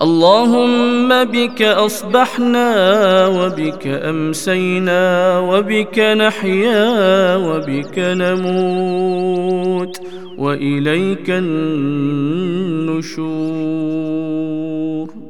اللهم بك أصبحنا وبك أمسينا وبك نحيا وبك نموت وإليك النشور.